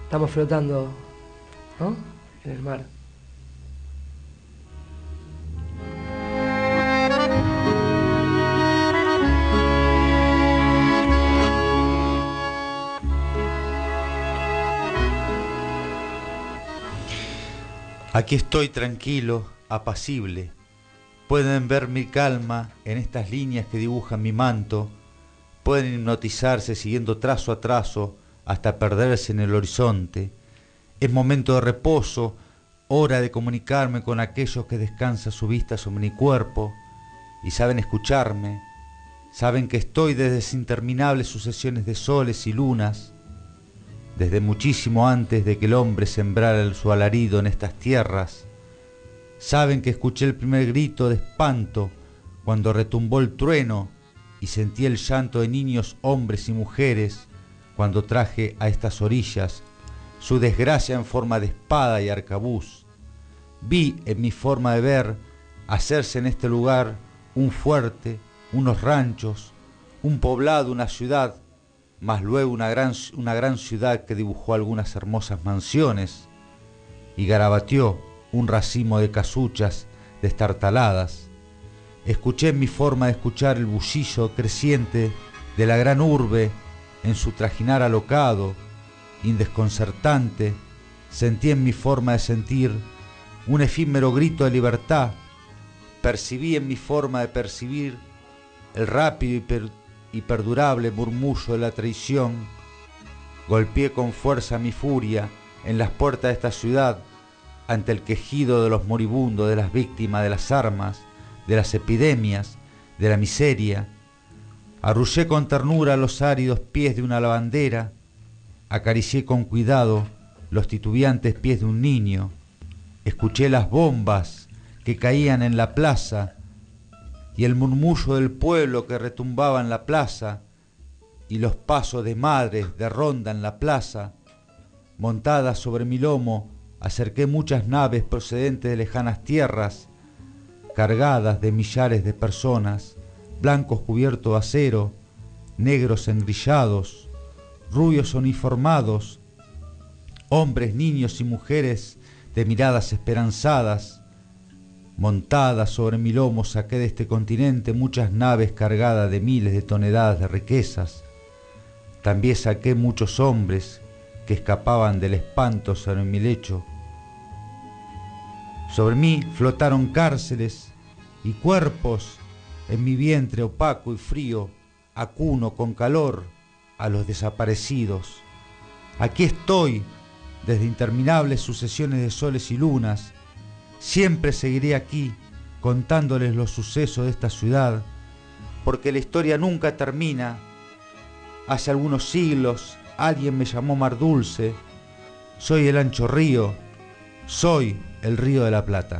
Estamos flotando, ¿no?, en el mar. Aquí estoy tranquilo, apacible. Pueden ver mi calma en estas líneas que dibujan mi manto. Pueden hipnotizarse siguiendo trazo a trazo hasta perderse en el horizonte. Es momento de reposo, hora de comunicarme con aquellos que descansan su vista sobre mi cuerpo y saben escucharme. Saben que estoy desde interminables sucesiones de soles y lunas, desde muchísimo antes de que el hombre sembrara su alarido en estas tierras. Saben que escuché el primer grito de espanto cuando retumbó el trueno y sentí el llanto de niños, hombres y mujeres cuando traje a estas orillas su desgracia en forma de espada y arcabuz. Vi en mi forma de ver hacerse en este lugar un fuerte, unos ranchos, un poblado, una ciudad, más luego una gran ciudad que dibujó algunas hermosas mansiones y garabateó un racimo de casuchas destartaladas. Escuché en mi forma de escuchar el bullicio creciente de la gran urbe en su trajinar alocado, indesconcertante. Sentí en mi forma de sentir un efímero grito de libertad. Percibí en mi forma de percibir el rápido y perdurable murmullo de la traición. Golpeé con fuerza mi furia en las puertas de esta ciudad ante el quejido de los moribundos, de las víctimas de las armas, de las epidemias, de la miseria. Arrullé con ternura los áridos pies de una lavandera, acaricié con cuidado los titubeantes pies de un niño, escuché las bombas que caían en la plaza y el murmullo del pueblo que retumbaba en la plaza y los pasos de madres de ronda en la plaza. Montadas sobre mi lomo, acerqué muchas naves procedentes de lejanas tierras, cargadas de millares de personas, blancos cubiertos de acero, negros engrillados, rubios uniformados, hombres, niños y mujeres de miradas esperanzadas. Montadas sobre mi lomo saqué de este continente muchas naves cargadas de miles de toneladas de riquezas. También saqué muchos hombres que escapaban del espanto sobre mi lecho. Sobre mí flotaron cárceles y cuerpos en mi vientre opaco y frío, acuno con calor a los desaparecidos. Aquí estoy, desde interminables sucesiones de soles y lunas. Siempre seguiré aquí, contándoles los sucesos de esta ciudad, porque la historia nunca termina. Hace algunos siglos alguien me llamó Mar Dulce. Soy el ancho río, soy el río de la Plata.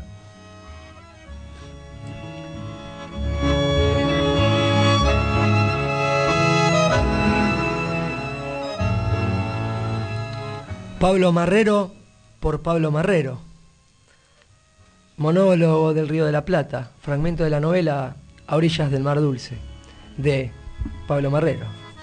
Pablo Marrero por Pablo Marrero. Monólogo del Río de la Plata, fragmento de la novela A orillas del Mar Dulce, de Pablo Marrero.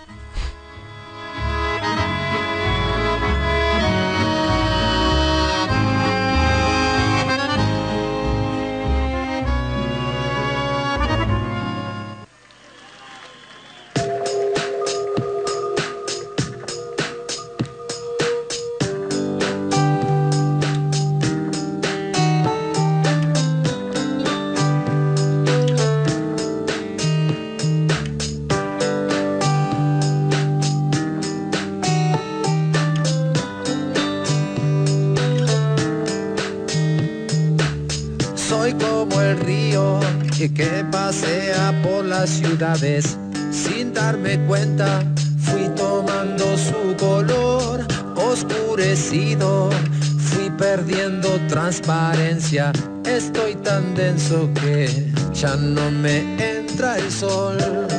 Que pasea por las ciudades sin darme cuenta, fui tomando su color oscurecido, fui perdiendo transparencia, estoy tan denso que ya no me entra el sol.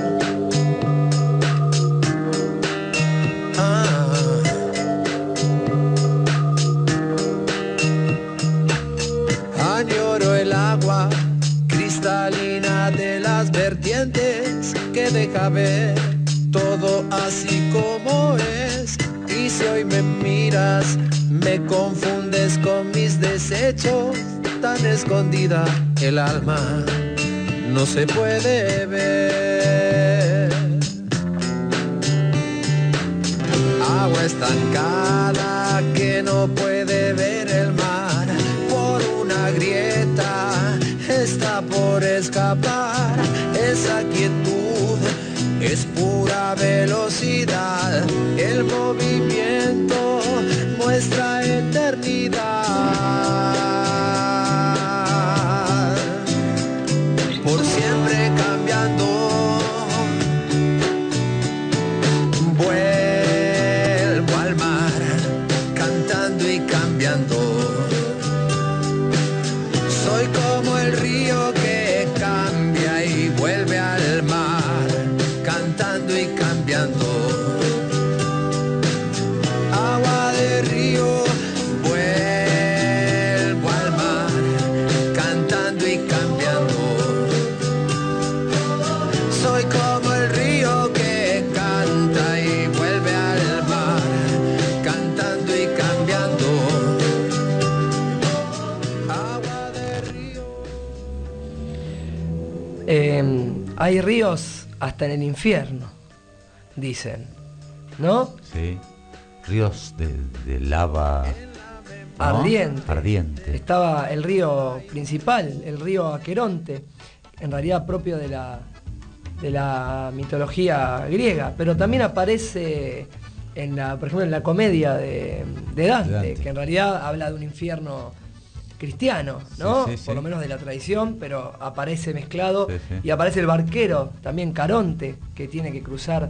Añoro el agua cristalina de las vertientes que deja ver todo así como es y si hoy me miras, me confundes con mis desechos, tan escondida el alma no se puede ver. Agua estancada que no puede ver el mar, por una grieta está por escapar. Esa quietud es pura velocidad, el movimiento muestra eternidad. Por siempre cambiando, vuelvo al mar, cantando y cambiando. Soy como el río que cambia y vuelve al mar, cantando y cambiando. Agua de río, vuelvo al mar, cantando y cambiando. Soy como el río que canta y vuelve al mar, cantando y cambiando. Agua de río. Hay ríos hasta en el infierno, dicen, ¿no? Sí, ríos de lava, ¿no? Ardiente. Estaba el río principal, el río Aqueronte, en realidad propio de la mitología griega, pero también aparece por ejemplo, en la comedia de Dante, que en realidad habla de un infierno cristiano, ¿no? Sí, sí, por lo menos de la tradición, pero aparece mezclado, sí. y aparece el barquero, también Caronte, que tiene que cruzar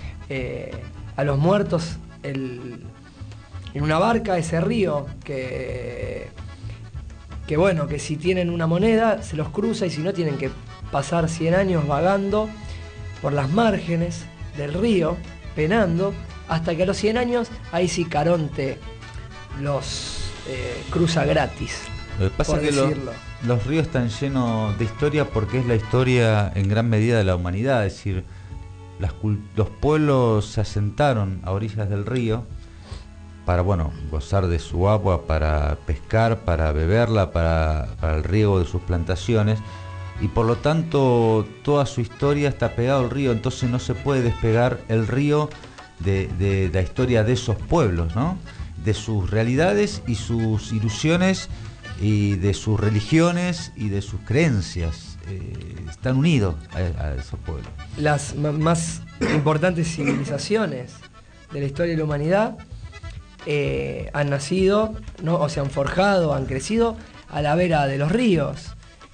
a los muertos en una barca ese río, que bueno, que si tienen una moneda se los cruza, y si no tienen que pasar 100 años vagando por las márgenes del río, penando, hasta que a los 100 años ahí sí Caronte los cruza gratis. Lo que pasa es que los ríos están llenos de historia, porque es la historia en gran medida de la humanidad. Es decir, los pueblos se asentaron a orillas del río para, bueno, gozar de su agua, para pescar, para beberla, para el riego de sus plantaciones, y por lo tanto toda su historia está pegada al río. Entonces no se puede despegar el río de la historia de esos pueblos, ¿no? De sus realidades y sus ilusiones, y de sus religiones y de sus creencias. Están unidos a esos pueblos. Las más importantes civilizaciones de la historia de la humanidad han nacido, ¿no? O se han forjado, han crecido a la vera de los ríos.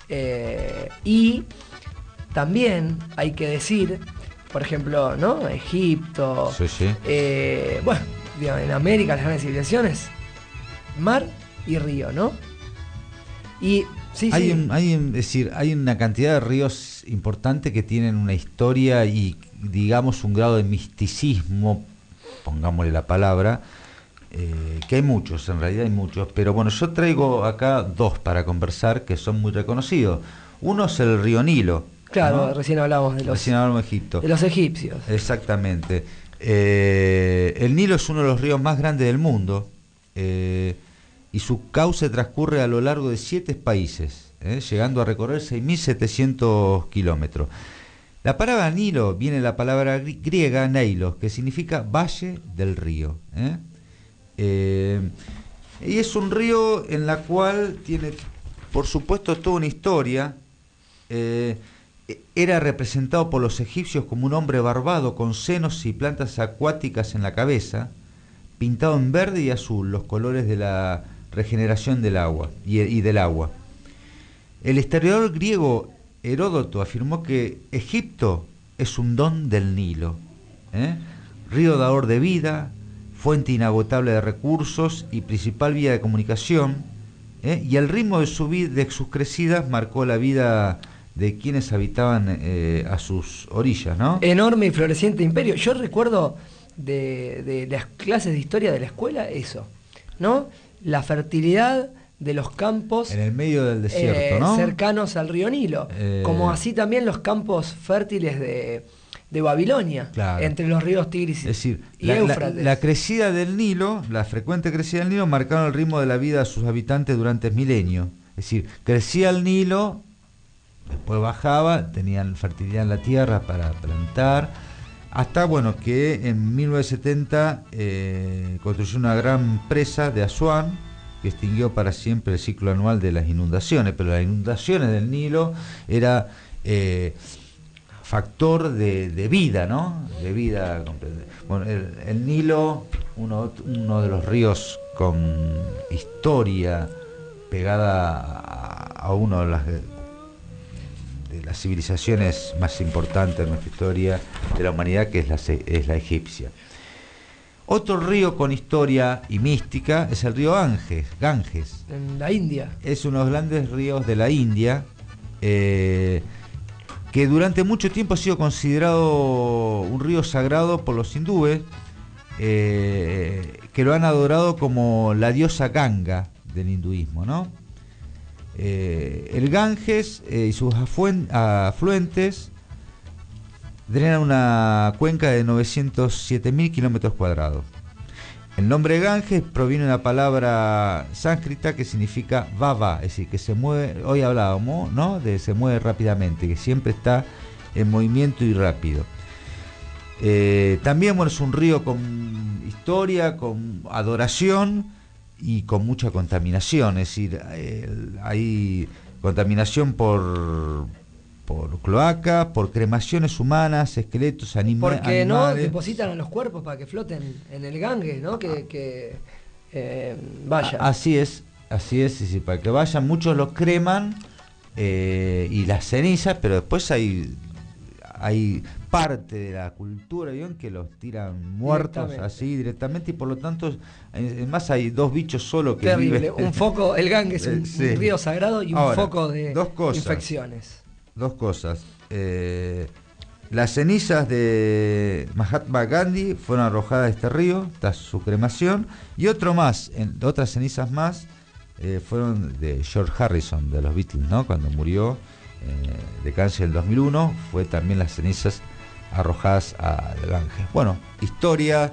Y también hay que decir, por ejemplo, ¿no? Egipto, Sí. bueno, digamos, en América las grandes civilizaciones, mar y río, ¿no? Y sí, Hay sí. es decir, hay una cantidad de ríos importantes que tienen una historia y, digamos, un grado de misticismo, pongámosle la palabra, que hay muchos, en realidad hay muchos, pero bueno, yo traigo acá dos para conversar que son muy reconocidos. Uno es el río Nilo. Claro, ¿no? recién hablamos de Egipto. De los egipcios. Exactamente. El Nilo es uno de los ríos más grandes del mundo, y su cauce transcurre a lo largo de 7 países, llegando a recorrer 6.700 kilómetros. La palabra Nilo viene de la palabra griega Neilos, que significa valle del río. Y es un río en la cual tiene, por supuesto, toda una historia. Era representado por los egipcios como un hombre barbado con senos y plantas acuáticas en la cabeza, pintado en verde y azul, los colores de la regeneración del agua y del agua. El historiador griego Heródoto afirmó que Egipto es un don del Nilo, río dador de vida, fuente inagotable de recursos y principal vía de comunicación, y el ritmo de sus crecidas marcó la vida de quienes habitaban a sus orillas, ¿no? Enorme y floreciente imperio. Yo recuerdo de las clases de historia de la escuela eso, ¿no? La fertilidad de los campos en el medio del desierto, ¿no? cercanos al río Nilo, como así también los campos fértiles de Babilonia, Claro. entre los ríos Tigris Es decir, y Éufrates. la crecida del Nilo, la frecuente crecida del Nilo, marcaron el ritmo de la vida de sus habitantes durante milenios. Es decir, crecía el Nilo, después bajaba, tenían fertilidad en la tierra para plantar, hasta bueno que en 1970 construyó una gran presa de Asuán, que extinguió para siempre el ciclo anual de las inundaciones, pero las inundaciones del Nilo era factor de vida, ¿no? De vida. Bueno, el Nilo, uno de los ríos con historia pegada a uno de las civilizaciones más importantes de nuestra historia de la humanidad, que es la egipcia. Otro río con historia y mística es el río Ganges. En la India. Es uno de los grandes ríos de la India, que durante mucho tiempo ha sido considerado un río sagrado por los hindúes, que lo han adorado como la diosa Ganga del hinduismo, ¿no? El Ganges y sus afluentes drenan una cuenca de 907.000 kilómetros cuadrados. El nombre Ganges proviene de una palabra sánscrita que significa vava, es decir, que se mueve. Hoy hablábamos, ¿no?, de se mueve rápidamente, que siempre está en movimiento y rápido. También, bueno, es un río con historia, con adoración y con mucha contaminación. Es decir, hay contaminación por cloaca, por cremaciones humanas, esqueletos, animales. Porque no depositan a los cuerpos para que floten en el Ganges, ¿no? Vaya. Así es, para que vayan, muchos los creman y las cenizas, pero después hay parte de la cultura, ¿vieron?, que los tiran muertos así directamente, y por lo tanto, además hay dos bichos solo que terrible, viven. un foco, el Ganges es Sí. un río sagrado y un foco de infecciones. Dos cosas. Las cenizas de Mahatma Gandhi fueron arrojadas a este río tras su cremación, y otras cenizas más fueron de George Harrison, de los Beatles, ¿no?, cuando murió de cáncer en el 2001, fue también las cenizas arrojadas al Ganges. Bueno, historia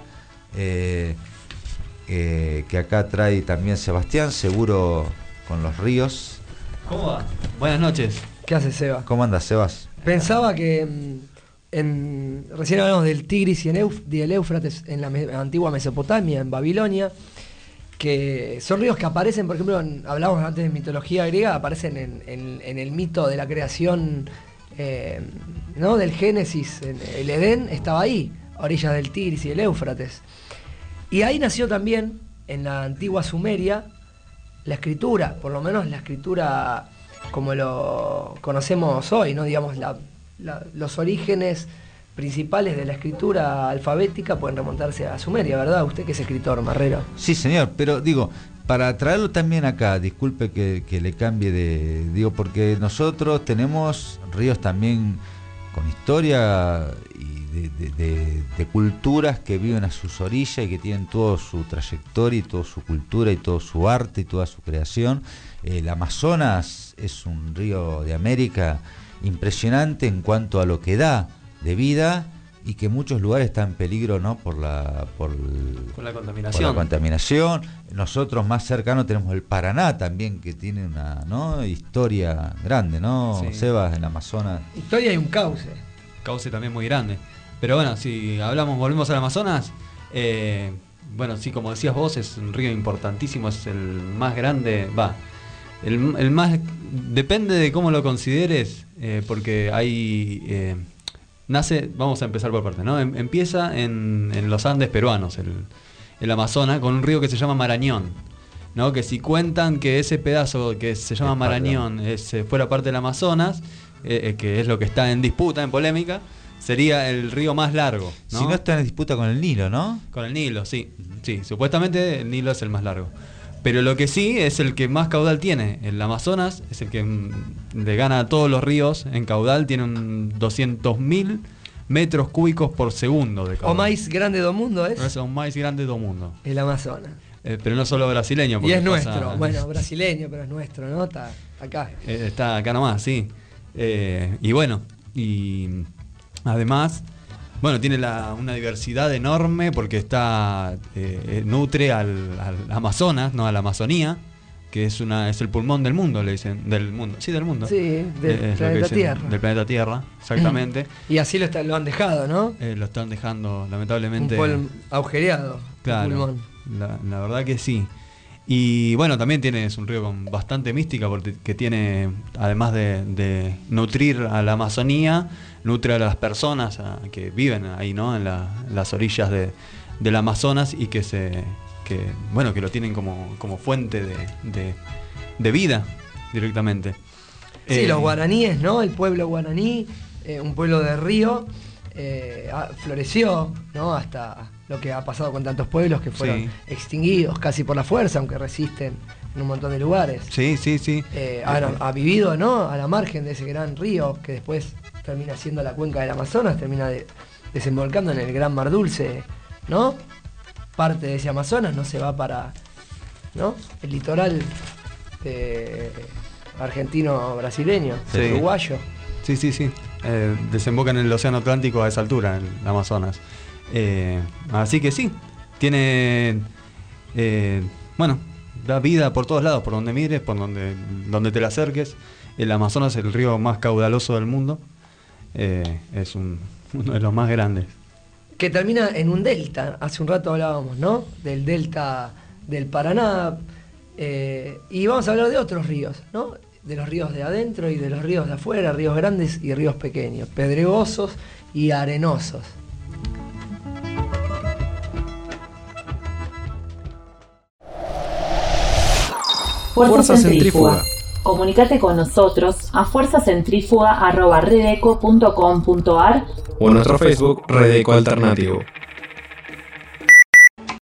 que acá trae también Sebastián, seguro con los ríos. ¿Cómo va? Buenas noches. ¿Qué hace Seba? ¿Cómo andas, Sebas? Pensaba que recién hablamos del Tigris y el Éufrates en la antigua Mesopotamia, en Babilonia, que son ríos que aparecen, por ejemplo, hablábamos antes de mitología griega, aparecen en el mito de la creación, ¿no?, del Génesis. El Edén estaba ahí, a orillas del Tigris y el Éufrates. Y ahí nació también, en la antigua Sumeria, la escritura, por lo menos la escritura como lo conocemos hoy, ¿no? Digamos, los orígenes principales de la escritura alfabética pueden remontarse a Sumeria, ¿verdad? Usted que es escritor, Marrero. Sí, señor, pero digo, para traerlo también acá, disculpe que le cambie porque nosotros tenemos ríos también con historia y de culturas que viven a sus orillas y que tienen toda su trayectoria y toda su cultura y todo su arte y toda su creación. El Amazonas es un río de América impresionante en cuanto a lo que da de vida, y que en muchos lugares está en peligro, ¿no?, por la contaminación. Nosotros más cercanos tenemos el Paraná también, que tiene una, ¿no?, historia grande, ¿no? Sí. Sebas, en Amazonas. Historia y un cauce. Cauce también muy grande. Pero bueno, si volvemos al Amazonas, bueno, sí, como decías vos, es un río importantísimo, es el más grande, el más, depende de cómo lo consideres, porque hay, vamos a empezar por partes, ¿no? Empieza en los Andes peruanos, el Amazonas, con un río que se llama Marañón, ¿no? Que si cuentan que ese pedazo que se llama Marañón fuera parte del Amazonas, que es lo que está en disputa, en polémica, sería el río más largo, ¿no? Si no está en disputa con el Nilo, ¿no? Con el Nilo, sí. Sí, supuestamente el Nilo es el más largo. Pero lo que sí es el que más caudal tiene. El Amazonas es el que le gana a todos los ríos en caudal. Tiene 200.000 metros cúbicos por segundo de caudal. O más grande del mundo, ¿es? Es el más grande del mundo. El Amazonas. Pero no solo brasileño. Y es nuestro. Bueno, brasileño, pero es nuestro, ¿no? Está acá. Está acá nomás, sí. Y bueno, y además Bueno, tiene una diversidad enorme porque nutre al Amazonas, no a la Amazonía, que es el pulmón del mundo, le dicen, del mundo. Sí, del mundo. Sí, del planeta Tierra. Del planeta Tierra, exactamente. Y así lo han dejado, ¿no? Lo están dejando, lamentablemente. Un agujereado. Claro. Pulmón. La verdad que sí. Y bueno, también es un río con bastante mística porque tiene, además de nutrir a la Amazonía, nutre a las personas que viven ahí, ¿no? En las orillas del Amazonas y que lo tienen como fuente de vida directamente. Sí, los guaraníes, ¿no? El pueblo guaraní, un pueblo de río, floreció, ¿no? Hasta lo que ha pasado con tantos pueblos que fueron extinguidos casi por la fuerza, aunque resisten en un montón de lugares. Sí. Ha vivido, ¿no? A la margen de ese gran río que después termina siendo la cuenca del Amazonas, termina desembolcando en el Gran Mar Dulce, ¿no? Parte de ese Amazonas no se va para, ¿no? El litoral argentino-brasileño, uruguayo. Sí. Desemboca en el Océano Atlántico a esa altura, en el Amazonas. Así que sí, tiene, da vida por todos lados, por donde mires, por donde te la acerques. El Amazonas es el río más caudaloso del mundo, es uno de los más grandes. Que termina en un delta, hace un rato hablábamos, ¿no? Del delta del Paraná, y vamos a hablar de otros ríos, ¿no? De los ríos de adentro y de los ríos de afuera, ríos grandes y ríos pequeños, pedregosos y arenosos. Fuerza Centrífuga. Comunicate con nosotros a fuerzacentrifuga@redeco.com.ar o en nuestro Facebook Redeco Alternativo.